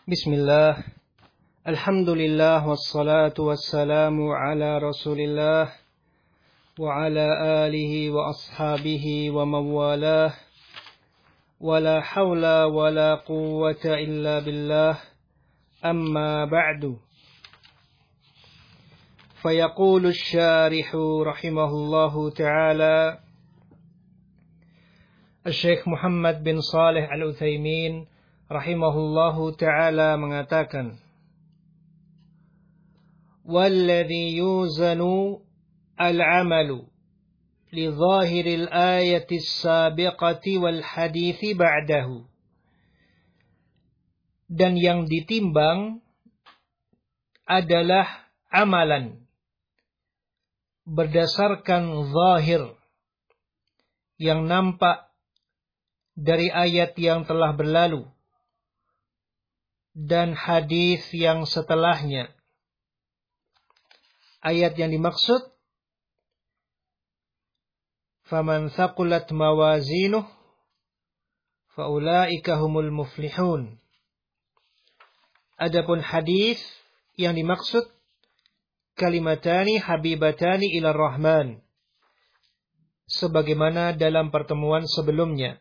Bismillah, alhamdulillah, wassalatu wassalamu ala rasulillah, wa ala alihi wa ashabihi wa mawalah, wa la hawla wa la quwwata illa billah, amma ba'du. Fayaqulu syarihu rahimahullahu ta'ala, Syekh Muhammad bin Saleh Al-Utsaimin rahimahullahu ta'ala mengatakan, Walladhi yuzanu al-amalu li zahiril ayati sabiqati wal hadithi ba'dahu. Dan yang ditimbang adalah amalan berdasarkan zahir yang nampak dari ayat yang telah berlalu dan hadis yang setelahnya. Ayat yang dimaksud, faman thaqulat mawazinuh faulaika humul muflihun. Adapun hadis yang dimaksud, kalimatani habibatani ila rahman, sebagaimana dalam pertemuan sebelumnya.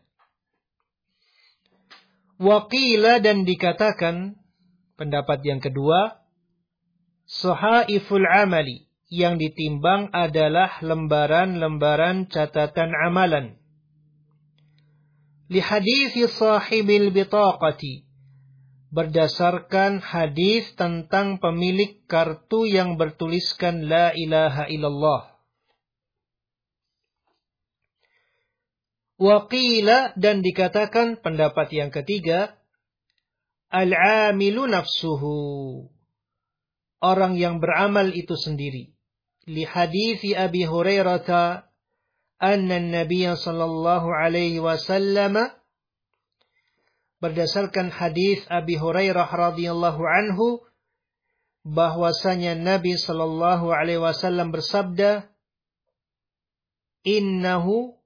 Waqila, dan dikatakan, pendapat yang kedua, sahaiful amali, yang ditimbang adalah lembaran-lembaran catatan amalan. Li hadithi sahibil bitaqati, berdasarkan hadis tentang pemilik kartu yang bertuliskan la ilaha illallah. Waqila, dan dikatakan, pendapat yang ketiga, al-amilu nafsuhu, orang yang beramal itu sendiri. Li hadithi Abi Hurairah anna an-nabiy sallallahu alaihi wasallam, berdasarkan hadis Abi Hurairah radhiyallahu anhu, bahwasanya Nabi sallallahu alaihi wasallam bersabda, innahu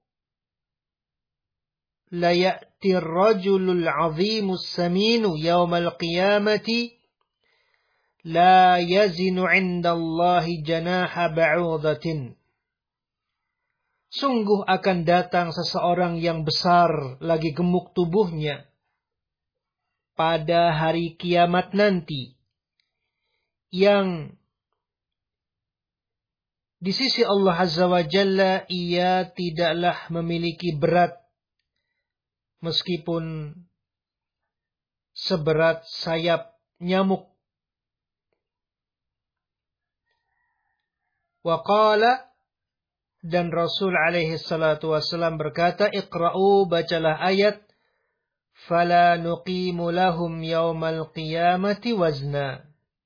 la ya'ti ar-rajulul 'azimus saminu yaumal qiyamati la yazinu 'indallahi janaha ba'udatin. Sungguh akan datang seseorang yang besar lagi gemuk tubuhnya pada hari kiamat nanti, yang di sisi Allah Azza wa Jalla ia tidaklah memiliki berat meskipun seberat sayap nyamuk. Wa qala, dan Rasul alaihi salatu wassalam berkata, Iqra'u, bacalah ayat, fala nuqimu lahum yaumal qiyamati wazna,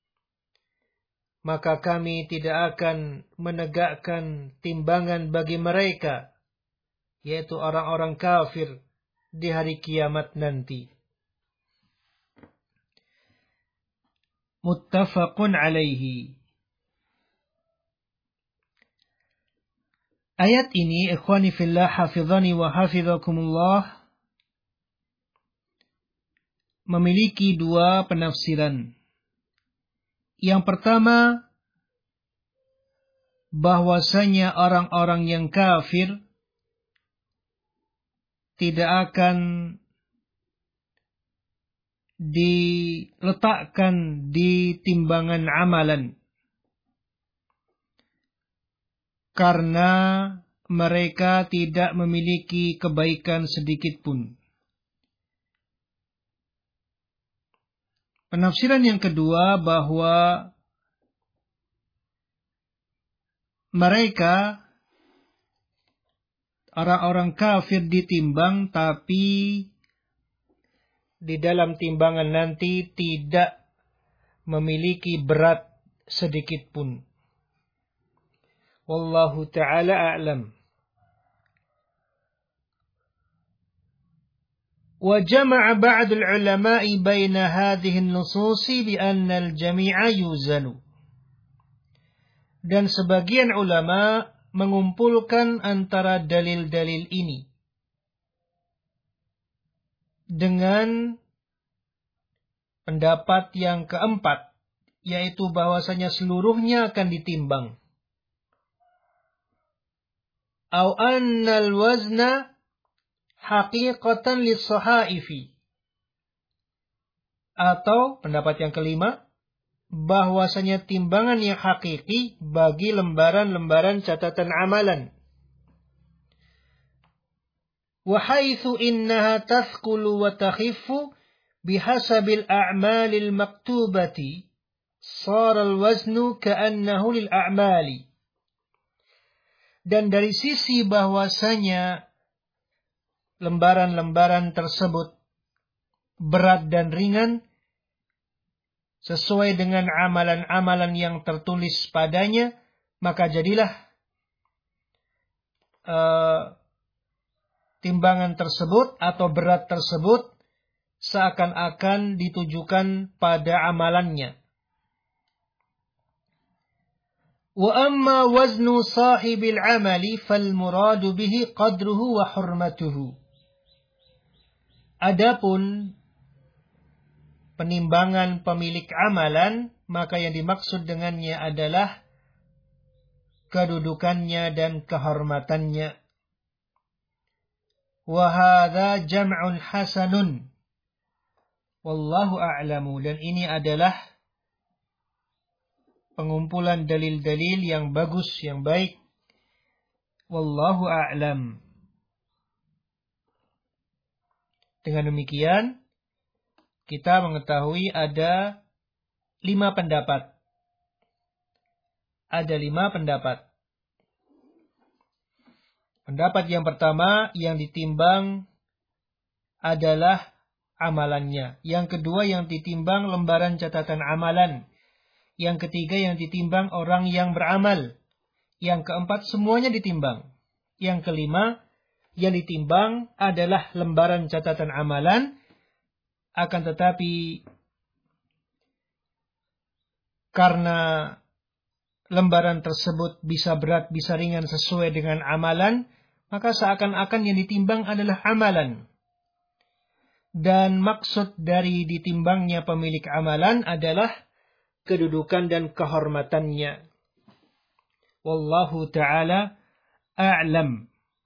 maka kami tidak akan menegakkan timbangan bagi mereka, yaitu orang-orang kafir, di hari kiamat nanti. Muttafaqun alaihi. Ayat ini, ikhwani fillah, hafizani wa hafizakumullah, memiliki dua penafsiran. Yang pertama, bahwasanya orang-orang yang kafir tidak akan diletakkan di timbangan amalan, karena mereka tidak memiliki kebaikan sedikit pun. Penafsiran yang kedua, bahwa mereka, orang-orang kafir, ditimbang, tapi di dalam timbangan nanti tidak memiliki berat sedikit pun. Wallahu ta'ala a'lam. Wa jama'a ba'd al-ulama'i baina hadhihi an-nususi bi anna al-jami'a yuzanu. Dan sebagian ulama mengumpulkan antara dalil-dalil ini dengan pendapat yang keempat, yaitu bahwasanya seluruhnya akan ditimbang. Au annal wazna haqiqatan lis-sahaifi. Atau pendapat yang kelima, bahwasanya timbangan yang hakiki bagi lembaran-lembaran catatan amalan. Wa haitsu innaha tathqulu wa takhiffu bihasabil a'malil maktubati shara al-waznu ka'annahu lil a'mali. Dan dari sisi bahwasanya lembaran-lembaran tersebut berat dan ringan sesuai dengan amalan-amalan yang tertulis padanya, maka jadilah timbangan tersebut atau berat tersebut seakan-akan ditujukan pada amalannya. Wa amma waznu sahibil amali fal muradu bihi qadruhu wa hurmatuhu. Adapun penimbangan pemilik amalan, maka yang dimaksud dengannya adalah kedudukannya dan kehormatannya. Wa hadza jam'un hasanun. Wallahu a'lamu. Dan ini adalah pengumpulan dalil-dalil yang bagus, yang baik. Wallahu a'lam. Dengan demikian, kita mengetahui ada 5 pendapat. Ada 5 pendapat. Pendapat yang pertama yang ditimbang adalah amalannya. Yang kedua yang ditimbang lembaran catatan amalan. Yang ketiga yang ditimbang orang yang beramal. Yang keempat semuanya ditimbang. Yang kelima yang ditimbang adalah lembaran catatan amalan. Akan tetapi karena lembaran tersebut bisa berat, bisa ringan sesuai dengan amalan, maka seakan-akan yang ditimbang adalah amalan. Dan maksud dari ditimbangnya pemilik amalan adalah kedudukan dan kehormatannya. Wallahu ta'ala a'lam.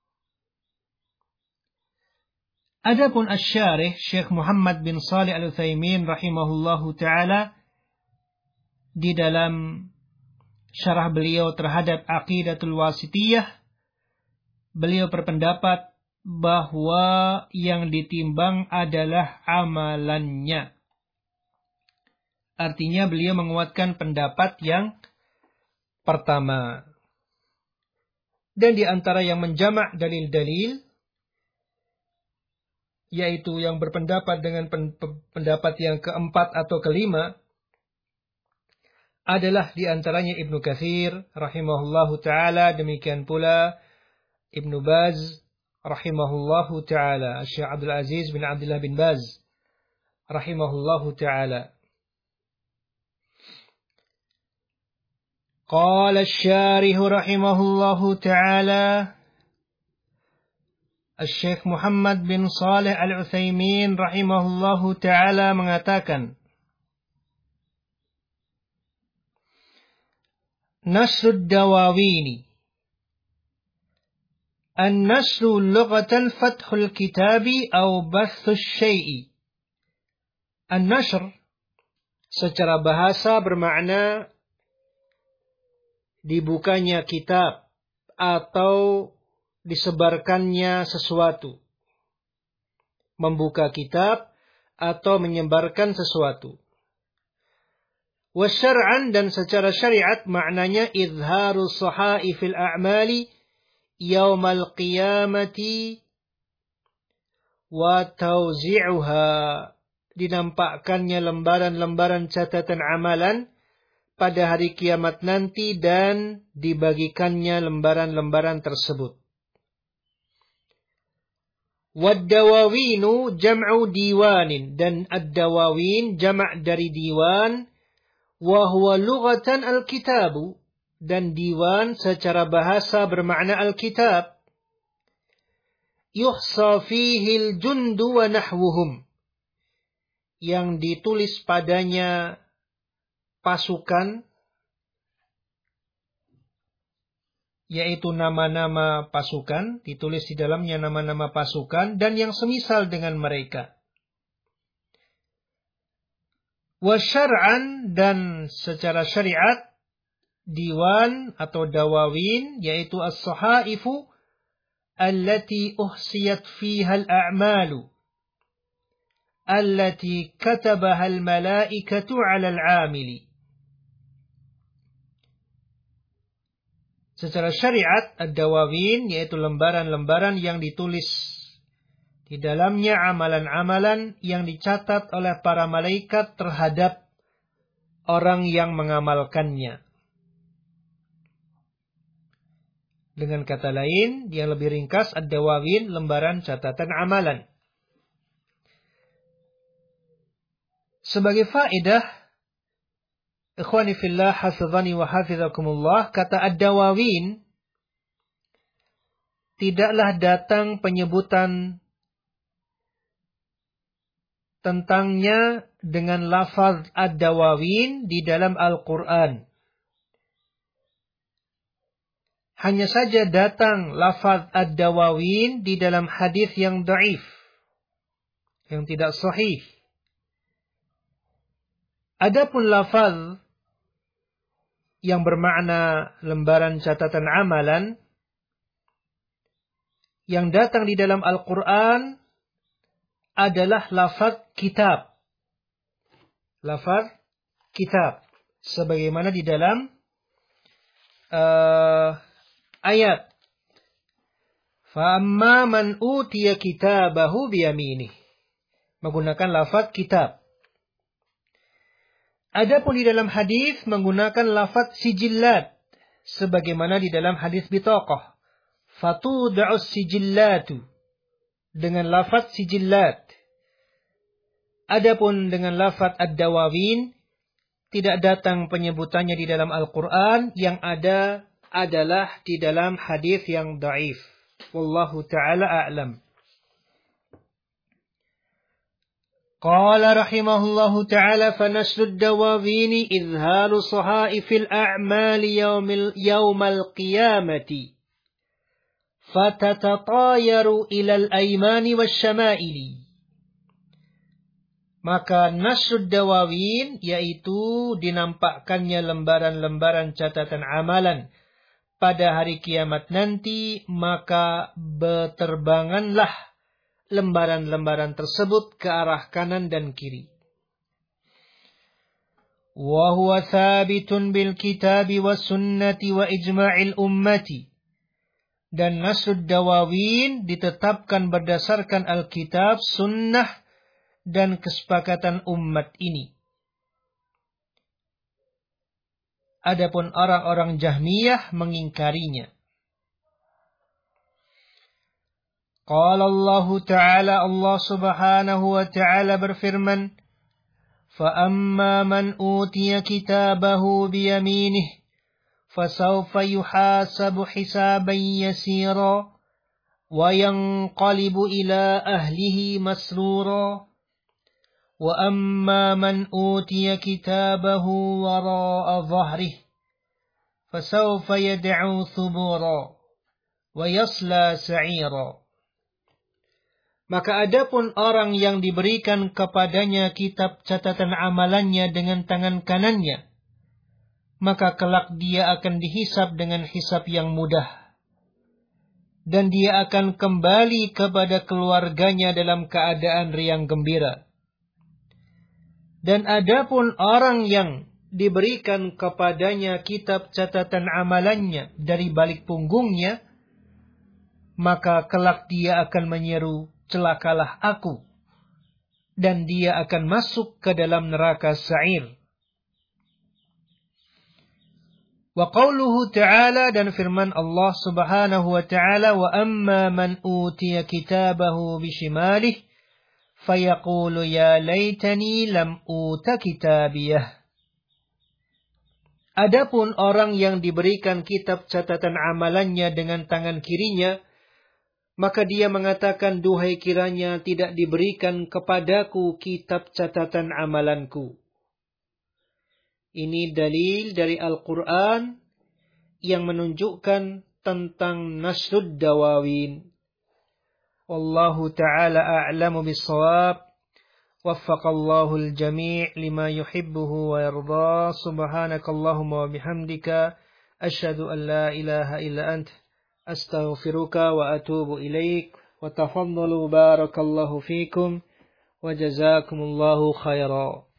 Adapun asy-syarih Syekh Muhammad bin Shalih Al-Utsaimin rahimahullahu ta'ala di dalam syarah beliau terhadap Aqidatul Wasithiyah, beliau berpendapat bahwa yang ditimbang adalah amalannya. Artinya beliau menguatkan pendapat yang pertama. Dan di antara yang menjamak dalil-dalil, yaitu yang berpendapat dengan pendapat yang keempat atau kelima, adalah di antaranya Ibnu Katsir rahimahullahu ta'ala, demikian pula Ibnu Baz rahimahullahu ta'ala, Syekh Abdul Aziz bin Abdullah bin Baz rahimahullahu ta'ala. Qala asy-syarih rahimahullahu ta'ala, Syekh Muhammad bin Shalih Al-Utsaimin rahimahullahu ta'ala mengatakan, Nasrud Dawawini. An-nasru lughatan fathul kitabi au bathus syai'i. An-nasr secara bahasa bermakna dibukanya kitab atau disebarkannya sesuatu. Membuka kitab atau menyebarkan sesuatu. Wa syar'an, dan secara syariat maknanya izharu sahaifil a'mali yaumal qiyamati wa tauzi'uha. Dinampakkannya lembaran-lembaran catatan amalan pada hari kiamat nanti dan dibagikannya lembaran-lembaran tersebut. Wad-dawawinu jam'u diwanin, dan ad-dawawin jama' dari diwan, wa huwa lughatan al-kitabu, dan diwan secara bahasa bermakna al-kitab. Yuhsa fihi al-jundu wa nahwuhum, yang ditulis padanya pasukan, yaitu nama-nama pasukan, ditulis di dalamnya nama-nama pasukan, dan yang semisal dengan mereka. Wa syar'an, dan secara syariat, diwan atau dawawin, yaitu as-sahaifu allati uhsiyat fiha al-a'malu allati katabaha al-malaikatu 'ala al-'amili. Secara syariat, ad-dawawin yaitu lembaran-lembaran yang ditulis di dalamnya amalan-amalan yang dicatat oleh para malaikat terhadap orang yang mengamalkannya. Dengan kata lain, yang lebih ringkas, ad-dawawin, lembaran catatan amalan. Sebagai faedah, ikhwani fillah, hafizani wa hafizakumullah, kata ad-dawawin tidaklah datang penyebutan tentangnya dengan lafaz ad-dawawin di dalam Al-Quran. Hanya saja datang lafaz ad-dawawin di dalam hadis yang dhaif, yang tidak sahih. Adapun lafaz yang bermakna lembaran catatan amalan yang datang di dalam Al-Quran adalah lafaz kitab. Lafaz kitab. Sebagaimana di dalam ayat. Fa'amma man utiya kitabahu biyaminih. Menggunakan lafaz kitab. Adapun di dalam hadis menggunakan lafaz sijillat. Sebagaimana di dalam hadis bitaqah. Fatuda'us sijillatu. Dengan lafaz sijillat. Adapun dengan lafaz ad-dawawin, tidak datang penyebutannya di dalam Al-Quran, yang ada adalah di dalam hadis yang dhaif. Wallahu ta'ala a'lam. Qala rahimahullahu ta'ala, fanaslu ad-dawawini izhalu sahaifil a'mali yawmal qiyamati. Fatatatayaru ilal aymani wasyama'ili. Maka nasrud dawawin, yaitu dinampakkannya lembaran-lembaran catatan amalan pada hari kiamat nanti, maka berterbanganlah lembaran-lembaran tersebut ke arah kanan dan kiri. Wa huwa thabitun bil kitabi was sunnati wa ijma'il ummati. Dan nasrud dawawin ditetapkan berdasarkan Alkitab, sunnah, dan kesepakatan umat ini. Adapun orang-orang Jahmiyah mengingkarinya. Qala Allah Ta'ala, Allah Subhanahu wa Ta'ala berfirman, فَأَمَّا مَنْ أُوتِيَ كِتَابَهُ بِيَمِينِهِ فَسَوْفَ يُحَاسَبُ حِسَابًا يَسِيرًا وَيَنْقَلِبُ إِلَى أَهْلِهِ مَسْرُورًا وَأَمَّا مَنْ أُوتِيَ كِتَابَهُ وَرَاءَ ظَهْرِهِ فَسَوْفَ يَدْعُو ثُبُورًا وَيَصْلَى سَعِيرًا. Maka adapun orang yang diberikan kepadanya kitab catatan amalannya dengan tangan kanannya, maka kelak dia akan dihisab dengan hisab yang mudah. Dan dia akan kembali kepada keluarganya dalam keadaan riang gembira. Dan adapun orang yang diberikan kepadanya kitab catatan amalannya dari balik punggungnya, maka kelak dia akan menyeru, celakalah aku. Dan dia akan masuk ke dalam neraka sa'ir. Wa qawluhu ta'ala, dan firman Allah Subhanahu wa ta'ala, wa amma man utiya kitabahu bishimalih fayaqulu ya laytani lam uta kitabiyah. Adapun orang yang diberikan kitab catatan amalannya dengan tangan kirinya, Maka dia mengatakan, duhai kiranya tidak diberikan kepadaku kitab catatan amalanku. Ini dalil dari Al-Quran yang menunjukkan tentang nasrud dawawin. Wallahu ta'ala a'lamu bis-shawab. Waffaqallahu al-jami' lima yuhibbuhu wa yarda. Subhanakallahumma wa bihamdika. Asyhadu an la ilaha illa ant. Astaghfiruka wa atubu ilaik. Wa tafaddalu barakallahu fikum. Wa jazakumullahu khairan.